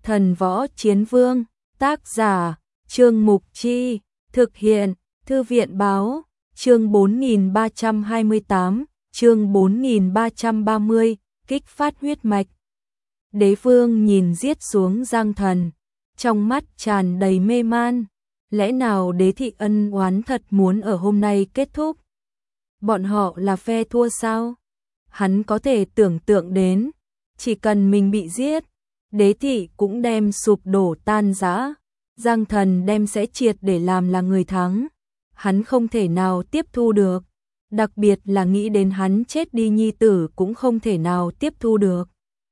Thần Võ Chiến Vương, tác giả, Trương Mục Chi, thực hiện, Thư viện Báo, chương 4328, chương 4330, kích phát huyết mạch. Đế vương nhìn giết xuống Giang Thần, trong mắt tràn đầy mê man, lẽ nào đế thị ân oán thật muốn ở hôm nay kết thúc? Bọn họ là phe thua sao? Hắn có thể tưởng tượng đến, chỉ cần mình bị giết, đế thị cũng đem sụp đổ tan rã, Giang Thần đem sẽ triệt để làm là người thắng. Hắn không thể nào tiếp thu được, đặc biệt là nghĩ đến hắn chết đi nhi tử cũng không thể nào tiếp thu được.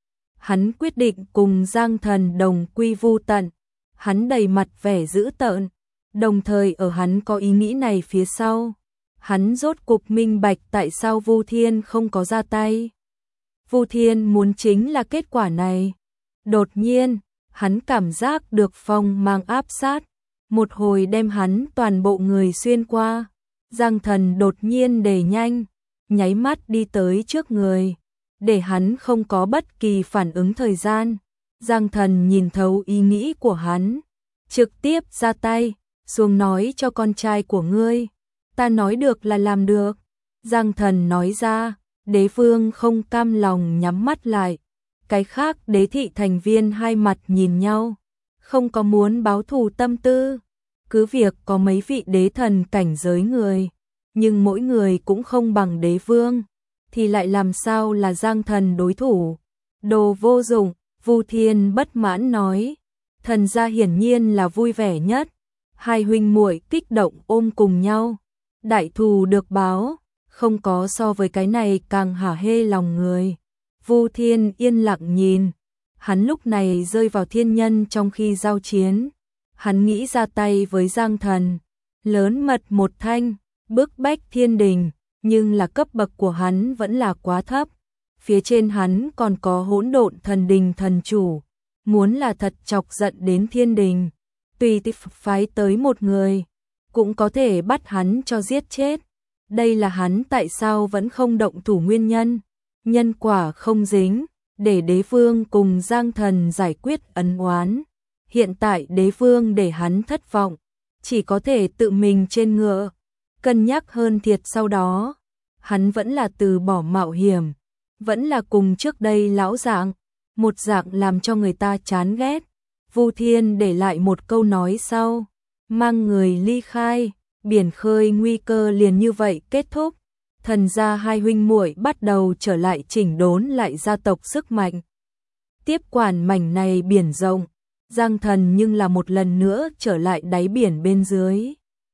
Hắn quyết định cùng Giang Thần đồng quy vu tận, hắn đầy mặt vẻ dữ tợn, đồng thời ở hắn có ý nghĩ này phía sau, hắn rốt cục minh bạch tại sao Vu Thiên không có ra tay. Vu Thiên muốn chính là kết quả này. Đột nhiên, hắn cảm giác được phong mang áp sát, một hồi đem hắn toàn bộ người xuyên qua. Giang Thần đột nhiên đẩy nhanh, nháy mắt đi tới trước người, để hắn không có bất kỳ phản ứng thời gian. Giang Thần nhìn thấu ý nghĩ của hắn, trực tiếp ra tay, xuống nói cho con trai của ngươi. Ta nói được là làm được. Giang Thần nói ra, đế vương không cam lòng nhắm mắt lại. Cái khác đế thị thành viên hai mặt nhìn nhau, không có muốn báo thù tâm tư. Cứ việc có mấy vị đế thần cảnh giới người, nhưng mỗi người cũng không bằng đế vương, thì lại làm sao là Giang Thần đối thủ? Đồ vô dụng, Vu Thiên bất mãn nói. Thần gia hiển nhiên là vui vẻ nhất, hai huynh muội kích động ôm cùng nhau. Đại thù được báo, không có so với cái này càng hả hê lòng người. Vu Thiên yên lặng nhìn, hắn lúc này rơi vào thiên nhân trong khi giao chiến. Hắn nghĩ ra tay với Giang Thần, lớn mật một thanh, bức bách thiên đình, nhưng là cấp bậc của hắn vẫn là quá thấp. Phía trên hắn còn có hỗn độn thần đình thần chủ, muốn là thật chọc giận đến thiên đình, tùy tiện phái tới một người, cũng có thể bắt hắn cho giết chết. Đây là hắn tại sao vẫn không động thủ nguyên nhân. Nhân quả không dính, để đế vương cùng Giang Thần giải quyết ân oán. Hiện tại đế vương để hắn thất vọng, chỉ có thể tự mình trên ngựa, cân nhắc hơn thiệt sau đó. Hắn vẫn là từ bỏ mạo hiểm, vẫn là cùng trước đây lão dạng, một dạng làm cho người ta chán ghét. Vu Thiên để lại một câu nói sau, mang người ly khai, biển khơi nguy cơ liền như vậy kết thúc. Thần gia hai huynh muội bắt đầu trở lại chỉnh đốn lại gia tộc sức mạnh, tiếp quản mảnh này biển rộng. Giang Thần nhưng là một lần nữa trở lại đáy biển bên dưới.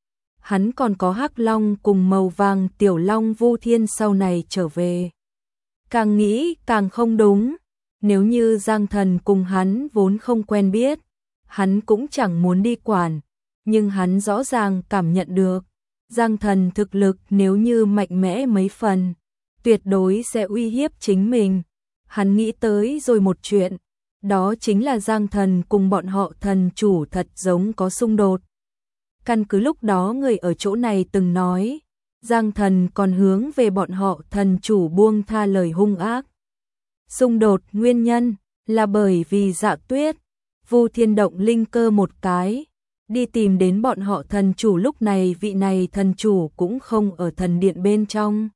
Hắn còn có Hắc Long cùng màu vàng tiểu long Vu Thiên sau này trở về. Càng nghĩ càng không đúng, nếu như Giang Thần cùng hắn vốn không quen biết, hắn cũng chẳng muốn đi quản, nhưng hắn rõ ràng cảm nhận được Giang Thần thực lực nếu như mạnh mẽ mấy phần, tuyệt đối sẽ uy hiếp chính mình. Hắn nghĩ tới rồi một chuyện, đó chính là Giang Thần cùng bọn họ thần chủ thật giống có xung đột. Căn cứ lúc đó người ở chỗ này từng nói, Giang Thần còn hướng về bọn họ thần chủ buông tha lời hung ác. Xung đột nguyên nhân là bởi vì Dạ Tuyết. Vu Thiên động linh cơ một cái, đi tìm đến bọn họ thần chủ. Lúc này vị này thần chủ cũng không ở thần điện bên trong,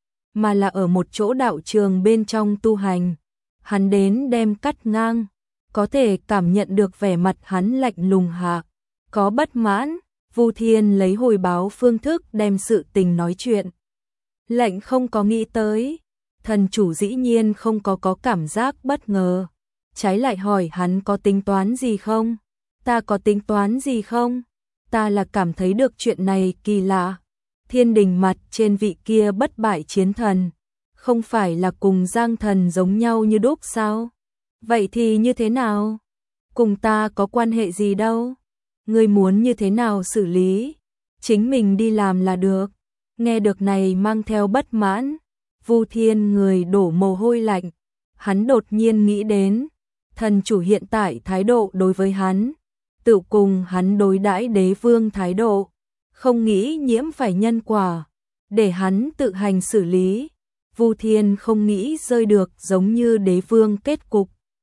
mà là ở một chỗ đạo trường bên trong tu hành. Hắn đến đem cắt ngang, có thể cảm nhận được vẻ mặt hắn lạnh lùng hạ, có bất mãn. Vu Thiên lấy hồi báo phương thức đem sự tình nói chuyện. Lệnh không có nghĩ tới, thần chủ dĩ nhiên không có cảm giác bất ngờ, trái lại hỏi hắn có tính toán gì không? Ta có tính toán gì không? Ta là cảm thấy được chuyện này kỳ lạ. Thiên đình mặt trên vị kia bất bại chiến thần, không phải là cùng Giang Thần giống nhau như đúc sao? Vậy thì như thế nào? Cùng ta có quan hệ gì đâu? Ngươi muốn như thế nào xử lý? Chính mình đi làm là được. Nghe được này mang theo bất mãn, Vu Thiên người đổ mồ hôi lạnh. Hắn đột nhiên nghĩ đến, thần chủ hiện tại thái độ đối với hắn, tự cùng hắn đối đãi đế vương thái độ, không nghĩ nhiễm phải nhân quả, để hắn tự hành xử lý. Vu Thiên không nghĩ rơi được giống như đế vương kết cục.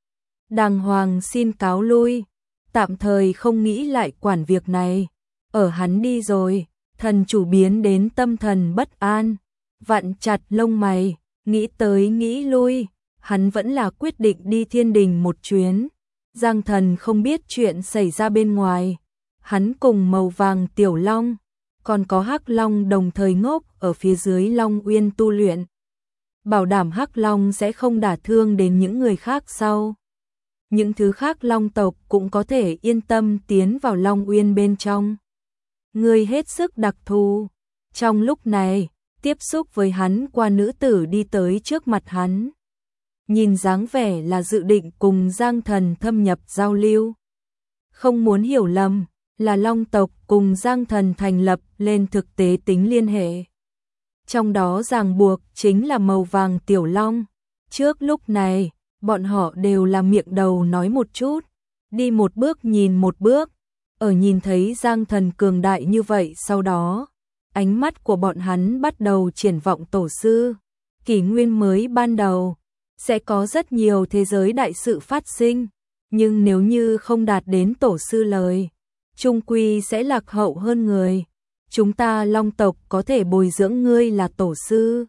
đàng hoàng xin cáo lui, tạm thời không nghĩ lại quản việc này. Ở hắn đi rồi, thần chủ biến đến tâm thần bất an, vặn chặt lông mày, nghĩ tới nghĩ lui, hắn vẫn là quyết định đi thiên đình một chuyến. Giang Thần không biết chuyện xảy ra bên ngoài, hắn cùng màu vàng tiểu long, còn có hắc long đồng thời ngốc ở phía dưới Long Uyên tu luyện. Bảo đảm hắc long sẽ không đả thương đến những người khác sau. Những thứ khác long tộc cũng có thể yên tâm tiến vào Long Uyên bên trong. Người hết sức đặc thù. Trong lúc này, tiếp xúc với hắn qua nữ tử đi tới trước mặt hắn. Nhìn dáng vẻ là dự định cùng Giang Thần thâm nhập giao lưu. Không muốn hiểu lầm, là long tộc cùng Giang Thần thành lập lên thực tế tính liên hệ. Trong đó ràng buộc chính là màu vàng tiểu long. Trước lúc này, bọn họ đều là miệng đầu nói một chút, đi một bước nhìn một bước. Ở nhìn thấy Giang Thần cường đại như vậy sau đó, ánh mắt của bọn hắn bắt đầu triển vọng tổ sư. Kỷ nguyên mới ban đầu, sẽ có rất nhiều thế giới đại sự phát sinh, nhưng nếu như không đạt đến tổ sư lời, chung quy sẽ lạc hậu hơn người. Chúng ta long tộc có thể bồi dưỡng ngươi là tổ sư.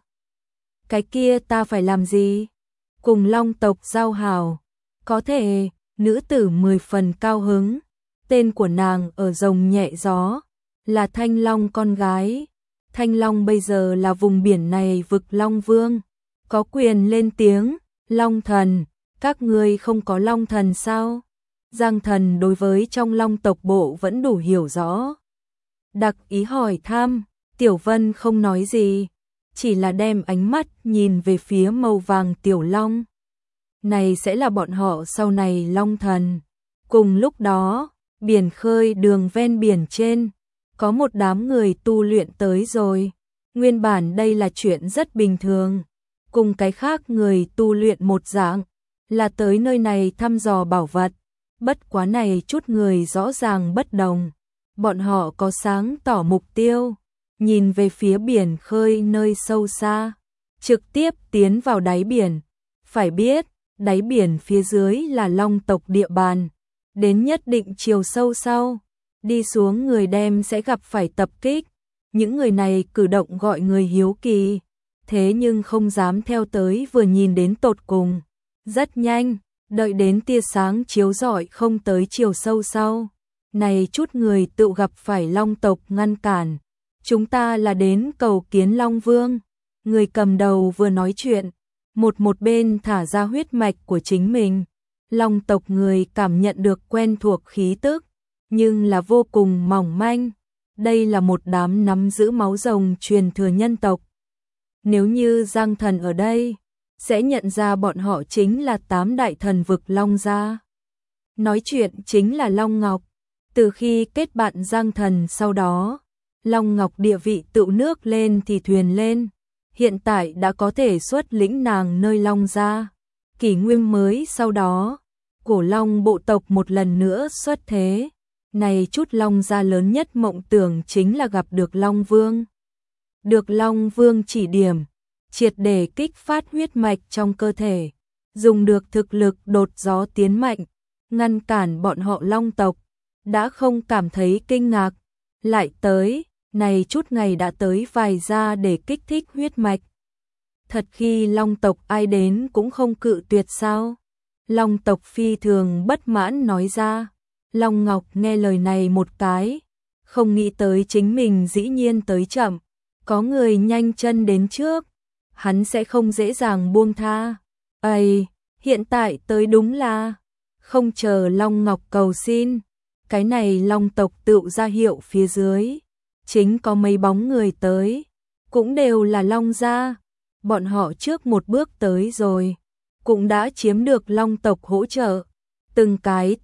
Cái kia ta phải làm gì? Cùng long tộc giao hảo. Có thể, nữ tử 10 phần cao hứng. Tên của nàng ở rồng nhẹ gió, là Thanh Long con gái. Thanh Long bây giờ là vùng biển này vực Long Vương, có quyền lên tiếng. Long thần, các ngươi không có long thần sao? Giang Thần đối với trong long tộc bộ vẫn đủ hiểu rõ. Đặc ý hỏi thăm, Tiểu Vân không nói gì, chỉ là đem ánh mắt nhìn về phía màu vàng tiểu long. Này sẽ là bọn họ sau này long thần. Cùng lúc đó, biển khơi đường ven biển trên, có một đám người tu luyện tới rồi. Nguyên bản đây là chuyện rất bình thường, cùng cái khác người tu luyện một dạng, là tới nơi này thăm dò bảo vật. Bất quá này chút người rõ ràng bất đồng. Bọn họ có sáng tỏ mục tiêu, nhìn về phía biển khơi nơi sâu xa, trực tiếp tiến vào đáy biển. Phải biết, đáy biển phía dưới là long tộc địa bàn, đến nhất định chiều sâu sau, đi xuống người đem sẽ gặp phải tập kích. Những người này cử động gọi người hiếu kỳ, thế nhưng không dám theo tới vừa nhìn đến tột cùng. Rất nhanh, đợi đến tia sáng chiếu rọi không tới chiều sâu sau, này chút người tự gặp phải long tộc ngăn cản. Chúng ta là đến cầu kiến Long Vương. Người cầm đầu vừa nói chuyện, một bên thả ra huyết mạch của chính mình. Long tộc người cảm nhận được quen thuộc khí tức, nhưng là vô cùng mỏng manh. Đây là một đám nắm giữ máu rồng truyền thừa nhân tộc. Nếu như Giang Thần ở đây, sẽ nhận ra bọn họ chính là 8 đại thần vực Long gia. Nói chuyện chính là Long Ngọc. Từ khi kết bạn Giang Thần sau đó, Long Ngọc địa vị tựu nước lên thì thuyền lên. Hiện tại đã có thể xuất lĩnh nàng nơi Long gia. Kỷ nguyên mới sau đó, cổ Long bộ tộc một lần nữa xuất thế. Này chút Long gia lớn nhất mộng tưởng chính là gặp được Long Vương. Được Long Vương chỉ điểm, triệt để kích phát huyết mạch trong cơ thể, dùng được thực lực đột gió tiến mạnh, ngăn cản bọn họ Long tộc. Đã không cảm thấy kinh ngạc, lại tới, này chút ngày đã tới vài gia để kích thích huyết mạch. Thật khi Long tộc ai đến cũng không cự tuyệt sao? Long tộc phi thường bất mãn nói ra. Long Ngọc nghe lời này một cái, không nghĩ tới chính mình dĩ nhiên tới chậm, có người nhanh chân đến trước, hắn sẽ không dễ dàng buông tha. Ây, hiện tại tới đúng là, không chờ Long Ngọc cầu xin, cái này Long tộc tự ra hiệu phía dưới, chính có mấy bóng người tới, cũng đều là Long gia, bọn họ trước một bước tới rồi, cũng đã chiếm được Long tộc hỗ trợ. Từng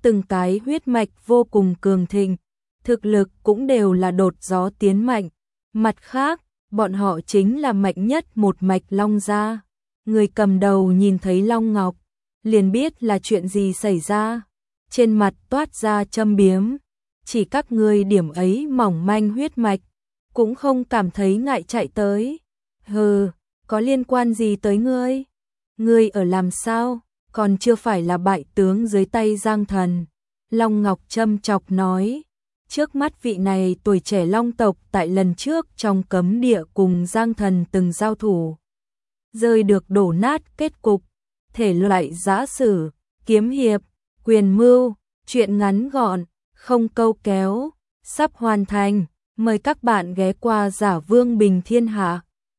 cái huyết mạch vô cùng cường thịnh, thực lực cũng đều là đột gió tiến mạnh. Mặt khác, bọn họ chính là mạnh nhất một mạch Long gia. Người cầm đầu nhìn thấy Long Ngọc, liền biết là chuyện gì xảy ra. Trên mặt toát ra châm biếm, chỉ các ngươi điểm ấy mỏng manh huyết mạch, cũng không cảm thấy ngại chạy tới. Hừ, có liên quan gì tới ngươi? Ngươi ở làm sao? còn chưa phải là bại tướng dưới tay Giang Thần. Long Ngọc châm chọc nói, trước mắt vị này tuổi trẻ Long tộc tại lần trước trong cấm địa cùng Giang Thần từng giao thủ, rơi được đổ nát kết cục, thể loại giã sử, kiếm hiệp, quyền mưu, truyện ngắn gọn, không câu kéo, sắp hoàn thành, mời các bạn ghé qua Giả Vương Bình Thiên Hạ.